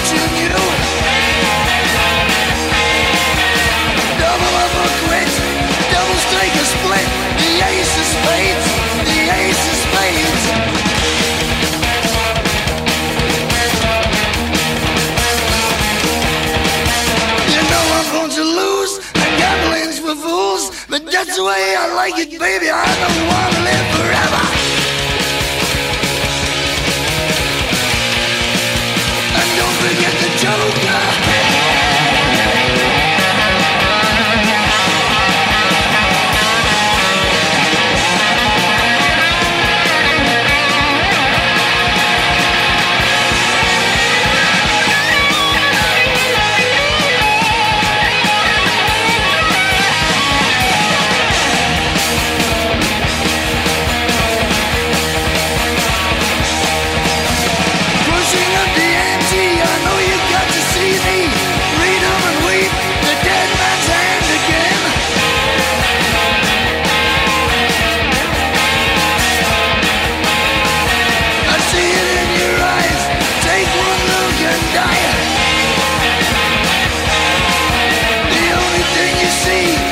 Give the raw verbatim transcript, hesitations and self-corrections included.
watching you. Double up or quit, double strike or split. The ace of spades, the ace of spades. You know I'm going to lose, and gambling's for fools. But that's the way I like it, baby. I don't want to live forever. And don't forget the Joker. See